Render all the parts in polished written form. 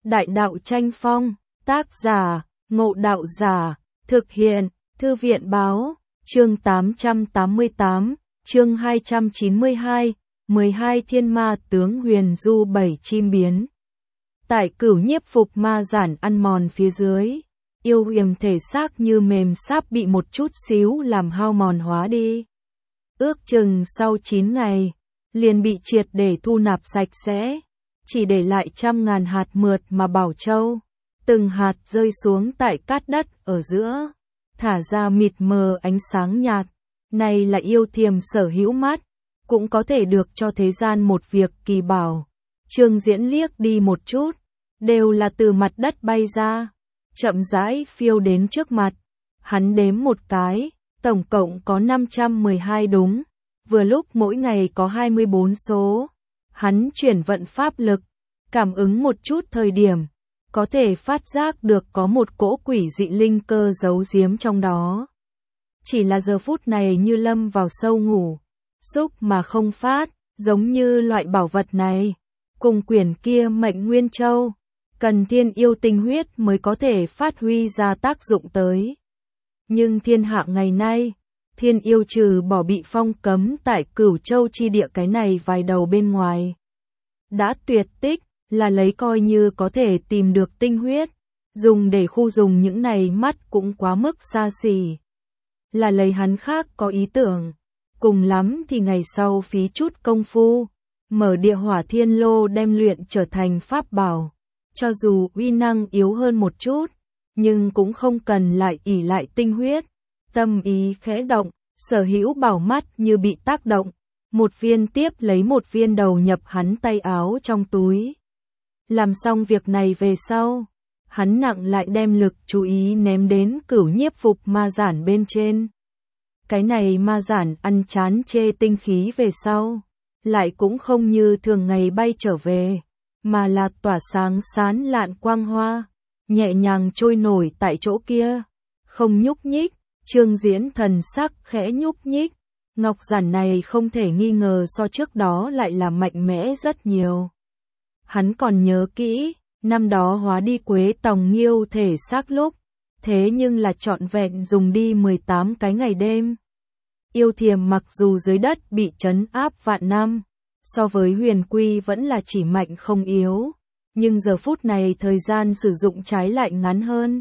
Đại đạo tranh phong, tác giả, Ngộ Đạo Giả, thực hiện, Thư viện báo, chương 888, chương 292, 12 thiên ma tướng huyền du 7 chim biến. Tại Cửu Nhiếp Phục ma giản ăn mòn phía dưới, yêu hiểm thể xác như mềm sáp bị một chút xíu làm hao mòn hóa đi. Ước chừng sau 9 ngày, liền bị triệt để thu nạp sạch sẽ, chỉ để lại trăm ngàn hạt mượt mà bảo châu, từng hạt rơi xuống tại cát đất ở giữa, thả ra mịt mờ ánh sáng nhạt. Này là yêu thiềm sở hữu mắt, cũng có thể được cho thế gian một việc kỳ bảo. Trương Diễn liếc đi một chút, đều là từ mặt đất bay ra, chậm rãi phiêu đến trước mặt. Hắn đếm một cái, tổng cộng có 512 đúng, vừa lúc mỗi ngày có 24 số. Hắn chuyển vận pháp lực, cảm ứng một chút thời điểm, có thể phát giác được có một cỗ quỷ dị linh cơ giấu giếm trong đó. Chỉ là giờ phút này như lâm vào sâu ngủ, xúc mà không phát, giống như loại bảo vật này, cùng quyển kia Mệnh Nguyên Châu, cần thiên yêu tinh huyết mới có thể phát huy ra tác dụng tới. Nhưng thiên hạ ngày nay, thiên yêu trừ bỏ bị phong cấm tại Cửu Châu chi địa cái này vài đầu bên ngoài, đã tuyệt tích, là lấy coi như có thể tìm được tinh huyết, dùng để khu dùng những này mắt cũng quá mức xa xỉ. Là lấy hắn khác có ý tưởng, cùng lắm thì ngày sau phí chút công phu, mở địa hỏa thiên lô đem luyện trở thành pháp bảo, cho dù uy năng yếu hơn một chút, nhưng cũng không cần lại ỷ lại tinh huyết. Tâm ý khẽ động, sở hữu bảo mắt như bị tác động, một viên tiếp lấy một viên đầu nhập hắn tay áo trong túi. Làm xong việc này về sau, hắn nặng lại đem lực chú ý ném đến Cửu Nhiếp Phục ma giản bên trên. Cái này ma giản ăn chán chê tinh khí về sau, lại cũng không như thường ngày bay trở về, mà là tỏa sáng sán lạn quang hoa, nhẹ nhàng trôi nổi tại chỗ kia, không nhúc nhích. Trương Diễn thần sắc khẽ nhúc nhích, ngọc giản này không thể nghi ngờ so trước đó lại là mạnh mẽ rất nhiều. Hắn còn nhớ kỹ, năm đó hóa đi Quế Tòng Nghiêu thể xác lúc, thế nhưng là trọn vẹn dùng đi 18 cái ngày đêm. Yêu thiềm mặc dù dưới đất bị trấn áp vạn năm, so với huyền quy vẫn là chỉ mạnh không yếu, nhưng giờ phút này thời gian sử dụng trái lại ngắn hơn.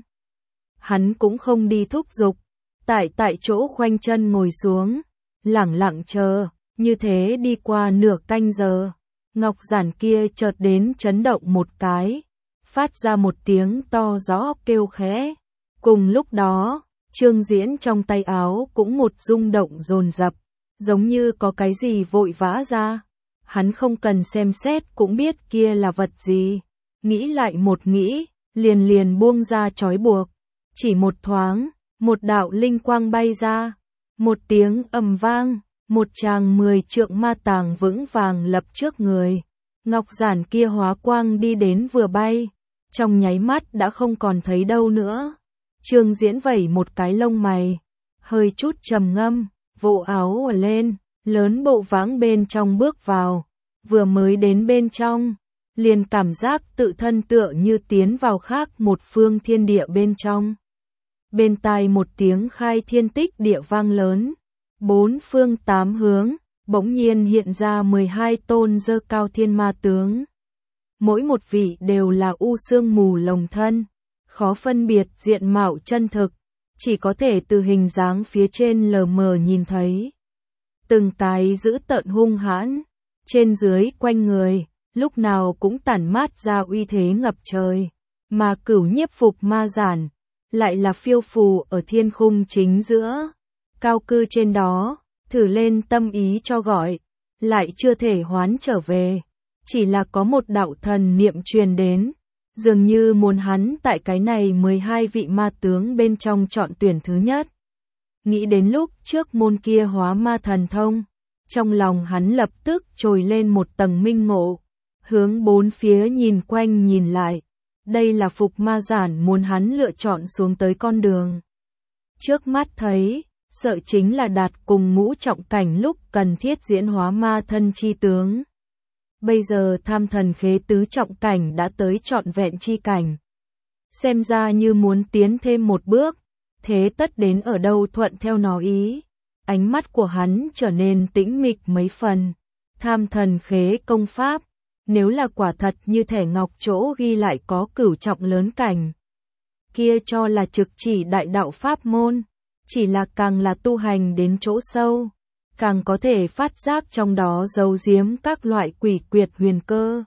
Hắn cũng không đi thúc giục, tại chỗ khoanh chân ngồi xuống, lẳng lặng chờ, như thế đi qua nửa canh giờ. Ngọc giản kia chợt đến chấn động một cái, phát ra một tiếng to rõ kêu khẽ. Cùng lúc đó, Trương Diễn trong tay áo cũng một rung động dồn dập, giống như có cái gì vội vã ra. Hắn không cần xem xét cũng biết kia là vật gì. Nghĩ lại một nghĩ, liền buông ra trói buộc. Chỉ một thoáng, một đạo linh quang bay ra, một tiếng ầm vang, một tràng 10 trượng ma tàng vững vàng lập trước người. Ngọc giản kia hóa quang đi đến vừa bay, trong nháy mắt đã không còn thấy đâu nữa. Trương Diễn vẩy một cái lông mày, hơi chút trầm ngâm, vỗ áo ở lên, lớn bộ vãng bên trong bước vào, vừa mới đến bên trong, liền cảm giác tự thân tựa như tiến vào khác một phương thiên địa bên trong. Bên tai một tiếng khai thiên tích địa vang lớn, bốn phương tám hướng, bỗng nhiên hiện ra 12 tôn dơ cao thiên ma tướng. Mỗi một vị đều là u sương mù lồng thân, khó phân biệt diện mạo chân thực, chỉ có thể từ hình dáng phía trên lờ mờ nhìn thấy. Từng cái dữ tợn hung hãn, trên dưới quanh người, lúc nào cũng tản mát ra uy thế ngập trời, mà Cửu Nhiếp Phục ma giản lại là phiêu phù ở thiên khung chính giữa, cao cư trên đó, thử lên tâm ý cho gọi, lại chưa thể hoán trở về, chỉ là có một đạo thần niệm truyền đến, dường như muốn hắn tại cái này 12 vị ma tướng bên trong chọn tuyển thứ nhất. Nghĩ đến lúc trước môn kia hóa ma thần thông, trong lòng hắn lập tức trồi lên một tầng minh ngộ, hướng bốn phía nhìn quanh nhìn lại. Đây là Phục ma giản muốn hắn lựa chọn xuống tới con đường. Trước mắt thấy, sợ chính là đạt cùng ngũ trọng cảnh lúc cần thiết diễn hóa ma thân chi tướng. Bây giờ Tham Thần Khế tứ trọng cảnh đã tới trọn vẹn chi cảnh. Xem ra như muốn tiến thêm một bước, thế tất đến ở đâu thuận theo nó ý. Ánh mắt của hắn trở nên tĩnh mịch mấy phần. Tham Thần Khế công pháp, nếu là quả thật như thẻ ngọc chỗ ghi lại có cửu trọng lớn cảnh, kia cho là trực chỉ đại đạo pháp môn, chỉ là càng là tu hành đến chỗ sâu, càng có thể phát giác trong đó giấu giếm các loại quỷ quyệt huyền cơ.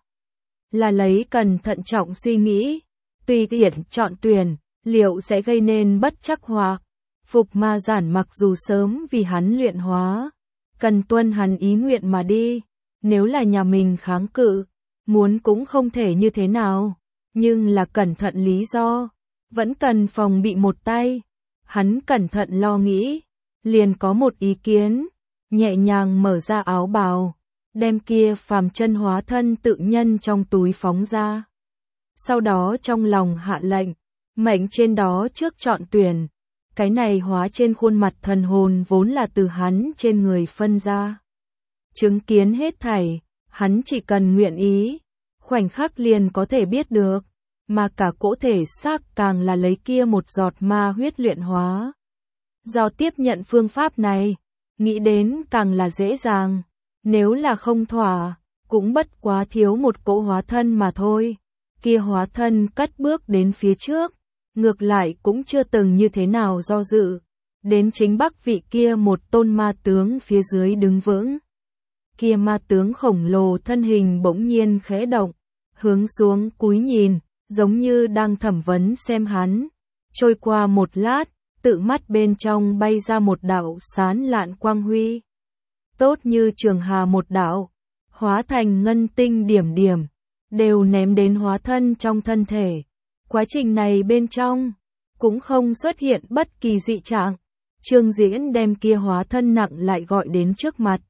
Là lấy cần thận trọng suy nghĩ, tùy tiện chọn tuyển, liệu sẽ gây nên bất trắc hoặc. Phục Ma Giản mặc dù sớm vì hắn luyện hóa, cần tuân hắn ý nguyện mà đi, nếu là nhà mình kháng cự, muốn cũng không thể như thế nào, nhưng là cẩn thận lý do, vẫn cần phòng bị một tay. Hắn cẩn thận lo nghĩ, liền có một ý kiến, nhẹ nhàng mở ra áo bào, đem kia phàm chân hóa thân tự nhân trong túi phóng ra. Sau đó trong lòng hạ lệnh, mệnh trên đó trước chọn tuyển, cái này hóa trên khuôn mặt thần hồn vốn là từ hắn trên người phân ra. Chứng kiến hết thảy, hắn chỉ cần nguyện ý, khoảnh khắc liền có thể biết được, mà cả cỗ thể xác càng là lấy kia một giọt ma huyết luyện hóa. Do tiếp nhận phương pháp này, nghĩ đến càng là dễ dàng, nếu là không thỏa, cũng bất quá thiếu một cỗ hóa thân mà thôi. Kia hóa thân cất bước đến phía trước, ngược lại cũng chưa từng như thế nào do dự, đến chính bắc vị kia một tôn ma tướng phía dưới đứng vững. Kia ma tướng khổng lồ thân hình bỗng nhiên khẽ động, hướng xuống cúi nhìn, giống như đang thẩm vấn xem hắn. Trôi qua một lát, tự mắt bên trong bay ra một đạo sán lạn quang huy. Tốt như trường hà một đạo, hóa thành ngân tinh điểm điểm, đều ném đến hóa thân trong thân thể. Quá trình này bên trong, cũng không xuất hiện bất kỳ dị trạng. Trương Diễn đem kia hóa thân nặng lại gọi đến trước mặt.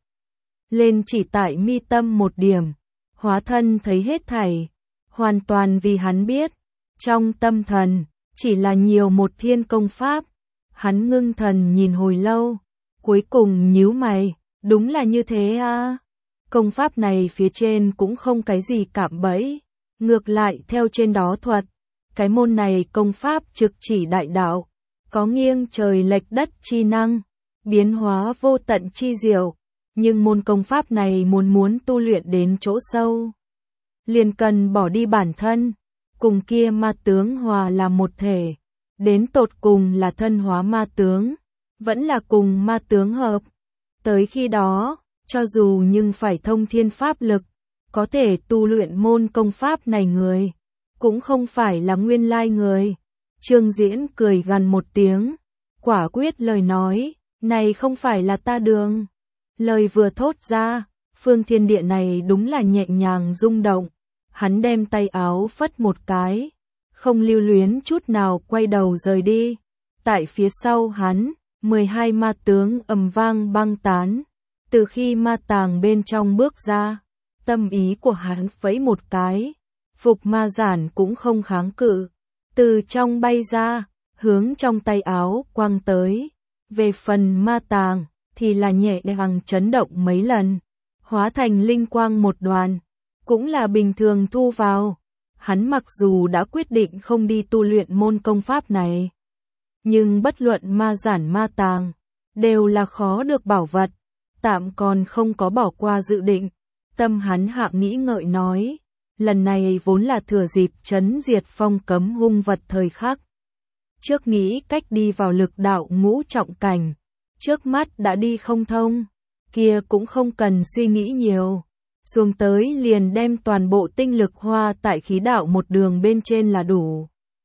Lên chỉ tại mi tâm một điểm, hóa thân thấy hết thảy, hoàn toàn vì hắn biết. Trong tâm thần, chỉ là nhiều một thiên công pháp. Hắn ngưng thần nhìn hồi lâu, cuối cùng nhíu mày, đúng là như thế à. Công pháp này phía trên cũng không cái gì cạm bẫy, ngược lại theo trên đó thuật. Cái môn này công pháp trực chỉ đại đạo, có nghiêng trời lệch đất chi năng, biến hóa vô tận chi diệu, nhưng môn công pháp này muốn tu luyện đến chỗ sâu, liền cần bỏ đi bản thân, cùng kia ma tướng hòa làm một thể, đến tột cùng là thân hóa ma tướng, vẫn là cùng ma tướng hợp. Tới khi đó, cho dù nhưng phải thông thiên pháp lực, có thể tu luyện môn công pháp này người, cũng không phải là nguyên lai người. Trương Diễn cười gằn một tiếng, quả quyết lời nói, này không phải là ta đường. Lời vừa thốt ra, phương thiên địa này đúng là nhẹ nhàng rung động, hắn đem tay áo phất một cái, không lưu luyến chút nào quay đầu rời đi. Tại phía sau hắn, 12 ma tướng ầm vang băng tán, từ khi ma tàng bên trong bước ra, tâm ý của hắn vẫy một cái. Phục Ma Giản cũng không kháng cự, từ trong bay ra, hướng trong tay áo quăng tới. Về phần ma tàng, thì là nhẹ nhàng chấn động mấy lần, hóa thành linh quang một đoàn, cũng là bình thường thu vào. Hắn mặc dù đã quyết định không đi tu luyện môn công pháp này, nhưng bất luận ma giản ma tàng, đều là khó được bảo vật, tạm còn không có bỏ qua dự định. Tâm hắn hạ nghĩ ngợi nói, lần này vốn là thừa dịp trấn diệt phong cấm hung vật thời khắc. Trước nghĩ cách đi vào lực đạo ngũ trọng cảnh, trước mắt đã đi không thông, kia cũng không cần suy nghĩ nhiều. Xuống tới liền đem toàn bộ tinh lực hoa tại khí đạo một đường bên trên là đủ.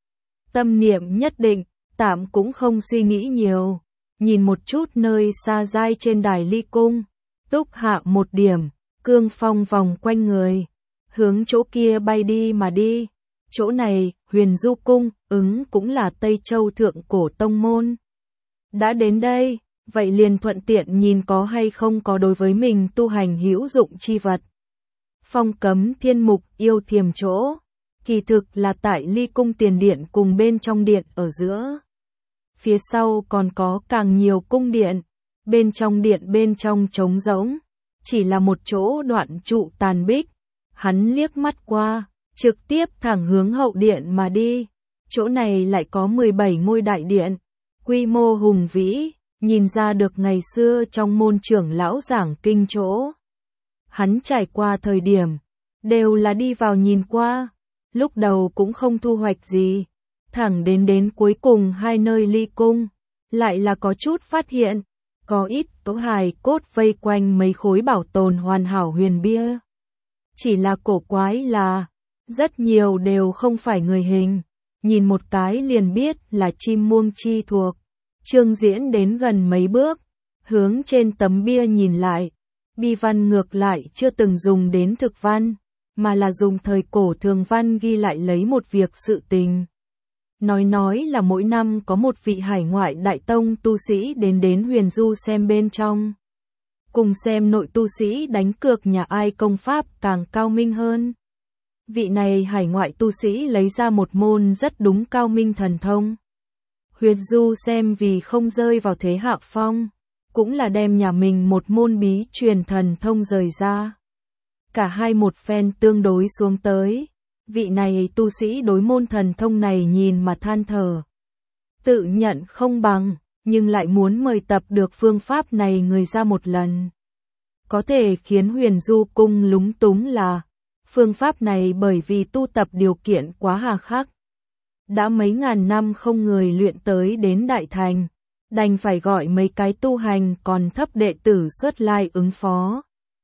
Tâm niệm nhất định, tạm cũng không suy nghĩ nhiều, nhìn một chút nơi xa dai trên đài ly cung, túc hạ một điểm, cương phong vòng quanh người, hướng chỗ kia bay đi mà đi. Chỗ này, Huyền Du Cung, cũng là Tây Châu thượng cổ tông môn. Đã đến đây, vậy liền thuận tiện nhìn có hay không có đối với mình tu hành hữu dụng chi vật. Phong cấm thiên mục yêu thiềm chỗ, kỳ thực là tại ly cung tiền điện cùng bên trong điện ở giữa. Phía sau còn có càng nhiều cung điện, bên trong điện bên trong trống rỗng, chỉ là một chỗ đoạn trụ tàn bích, Hắn liếc mắt qua, trực tiếp thẳng hướng hậu điện mà đi. Chỗ này lại có 17 ngôi đại điện, quy mô hùng vĩ, nhìn ra được ngày xưa trong môn trưởng lão giảng kinh chỗ. Hắn trải qua thời điểm, đều là đi vào nhìn qua, lúc đầu cũng không thu hoạch gì, thẳng đến cuối cùng hai nơi ly cung, lại là có chút phát hiện, có ít tố hài cốt vây quanh mấy khối bảo tồn hoàn hảo huyền bia. Chỉ là cổ quái là, rất nhiều đều không phải người hình, nhìn một cái liền biết là chim muông chi thuộc. Trương Diễn đến gần mấy bước, hướng trên tấm bia nhìn lại, bi văn ngược lại chưa từng dùng đến thực văn, mà là dùng thời cổ thường văn ghi lại lấy một việc sự tình. Nói là mỗi năm có một vị hải ngoại đại tông tu sĩ đến Huyền Du xem bên trong. Cùng xem nội tu sĩ đánh cược nhà ai công pháp càng cao minh hơn. Vị này hải ngoại tu sĩ lấy ra một môn rất đúng cao minh thần thông. Huyền Du xem vì không rơi vào thế hạ phong, cũng là đem nhà mình một môn bí truyền thần thông rời ra. Cả hai một phen tương đối xuống tới, vị này tu sĩ đối môn thần thông này nhìn mà than thở. Tự nhận không bằng, nhưng lại muốn mời tập được phương pháp này người ra một lần. Có thể khiến Huyền Du cung lúng túng là, phương pháp này bởi vì tu tập điều kiện quá hà khắc. Đã mấy ngàn năm không người luyện tới đến đại thành, đành phải gọi mấy cái tu hành còn thấp đệ tử xuất lai ứng phó.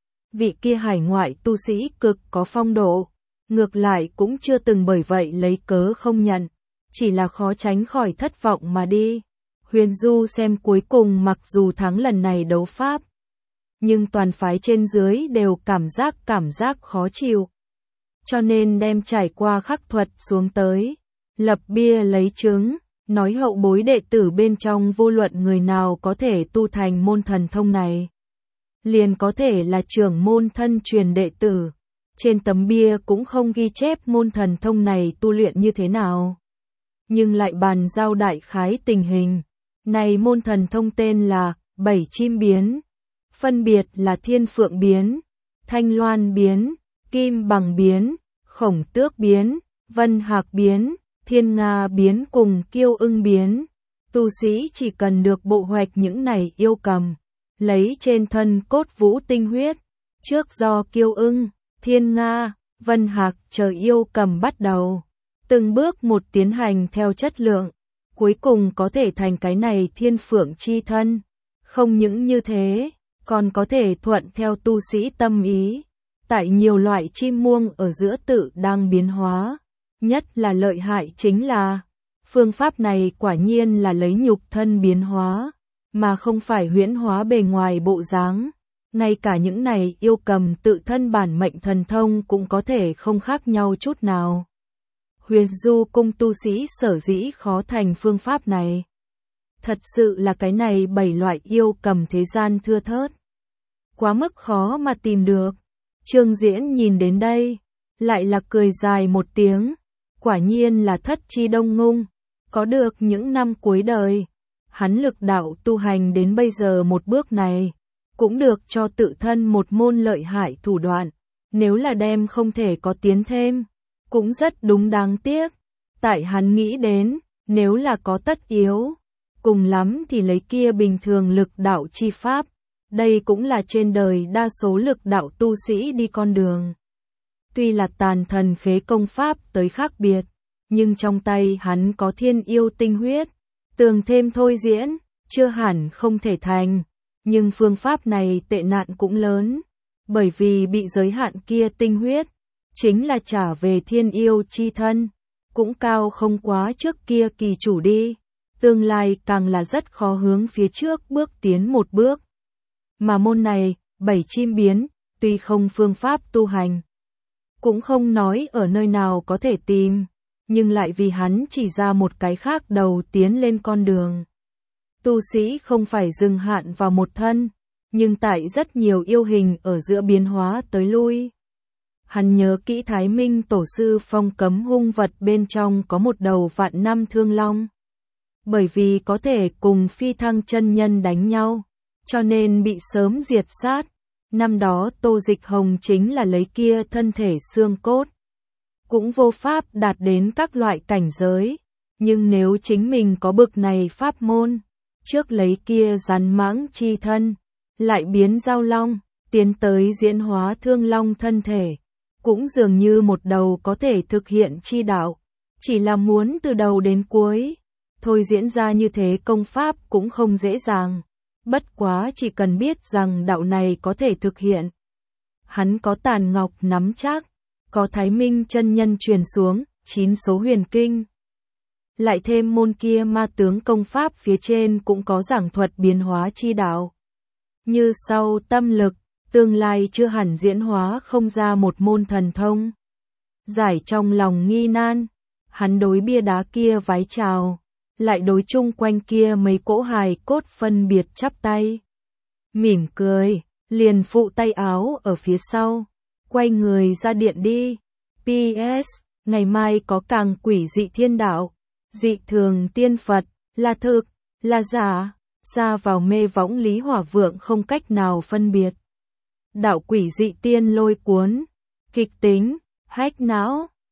Vị kia hải ngoại tu sĩ cực có phong độ, ngược lại cũng chưa từng bởi vậy lấy cớ không nhận, chỉ là khó tránh khỏi thất vọng mà đi. Huyền Du xem cuối cùng mặc dù thắng lần này đấu pháp, nhưng toàn phái trên dưới đều cảm giác khó chịu. Cho nên đem trải qua khắc thuật xuống tới, lập bia lấy chứng, nói hậu bối đệ tử bên trong vô luận người nào có thể tu thành môn thần thông này, liền có thể là trưởng môn thân truyền đệ tử. Trên tấm bia cũng không ghi chép môn thần thông này tu luyện như thế nào, nhưng lại bàn giao đại khái tình hình. Này môn thần thông tên là Bảy Chim Biến, phân biệt là Thiên Phượng Biến, Thanh Loan Biến, Kim Bằng Biến, Khổng Tước Biến, Vân Hạc Biến, Thiên Nga Biến cùng Kiêu Ưng Biến. Tu sĩ chỉ cần được bộ hoạch những này yêu cầm, lấy trên thân cốt vũ tinh huyết, trước do Kiêu Ưng, Thiên Nga, Vân Hạc chờ yêu cầm bắt đầu, từng bước một tiến hành theo chất lượng, cuối cùng có thể thành cái này Thiên Phượng chi thân. Không những như thế, còn có thể thuận theo tu sĩ tâm ý, tại nhiều loại chim muông ở giữa tự đang biến hóa. Nhất là lợi hại chính là, phương pháp này quả nhiên là lấy nhục thân biến hóa, mà không phải huyễn hóa bề ngoài bộ dáng. Ngay cả những này yêu cầm tự thân bản mệnh thần thông cũng có thể không khác nhau chút nào. Huyền Du cung tu sĩ sở dĩ khó thành phương pháp này. Thật sự là cái này 7 loại yêu cầm thế gian thưa thớt, quá mức khó mà tìm được. Trương Diễn nhìn đến đây, lại là cười dài một tiếng. Quả nhiên là thất chi đông ngung, có được những năm cuối đời, hắn lực đạo tu hành đến bây giờ một bước này, cũng được cho tự thân một môn lợi hại thủ đoạn, nếu là đem không thể có tiến thêm, cũng rất đúng đáng tiếc. Tại hắn nghĩ đến, nếu là có tất yếu, cùng lắm thì lấy kia bình thường lực đạo chi pháp, đây cũng là trên đời đa số lực đạo tu sĩ đi con đường. Tuy là tàn thần khế công pháp tới khác biệt, nhưng trong tay hắn có thiên yêu tinh huyết, tường thêm thôi diễn, chưa hẳn không thể thành. Nhưng phương pháp này tệ nạn cũng lớn, bởi vì bị giới hạn kia tinh huyết, chính là trả về thiên yêu chi thân, cũng cao không quá trước kia kỳ chủ đi, tương lai càng là rất khó hướng phía trước bước tiến một bước. Mà môn này, 7 chim biến, tuy không phương pháp tu hành, cũng không nói ở nơi nào có thể tìm, nhưng lại vì hắn chỉ ra một cái khác đầu tiến lên con đường. Tu sĩ không phải dừng hạn vào một thân, nhưng tại rất nhiều yêu hình ở giữa biến hóa tới lui. Hắn nhớ kỹ Thái Minh tổ sư phong cấm hung vật bên trong có một đầu vạn năm thương long. Bởi vì có thể cùng Phi Thăng chân nhân đánh nhau, cho nên bị sớm diệt sát. Năm đó Tô Dịch Hồng chính là lấy kia thân thể xương cốt, cũng vô pháp đạt đến các loại cảnh giới, nhưng nếu chính mình có bực này pháp môn, trước lấy kia rắn mãng chi thân, lại biến giao long, tiến tới diễn hóa thương long thân thể, cũng dường như một đầu có thể thực hiện chi đạo, chỉ là muốn từ đầu đến cuối, thôi diễn ra như thế công pháp cũng không dễ dàng, bất quá chỉ cần biết rằng đạo này có thể thực hiện. Hắn có Tàn Ngọc nắm chắc, có Thái Minh chân nhân truyền xuống, 9 số huyền kinh. Lại thêm môn kia ma tướng công pháp phía trên cũng có giảng thuật biến hóa chi đạo. Như sau tâm lực, tương lai chưa hẳn diễn hóa không ra một môn thần thông. Giải trong lòng nghi nan, hắn đối bia đá kia vái chào, lại đối chung quanh kia mấy cỗ hài cốt phân biệt chắp tay. Mỉm cười, liền phụ tay áo ở phía sau, quay người ra điện đi. PS, ngày mai có càng quỷ dị thiên đạo, dị thường tiên Phật, là thực, là giả, ra vào mê võng Lý Hỏa Vượng không cách nào phân biệt. Đạo quỷ dị tiên lôi cuốn, kịch tính, hack não.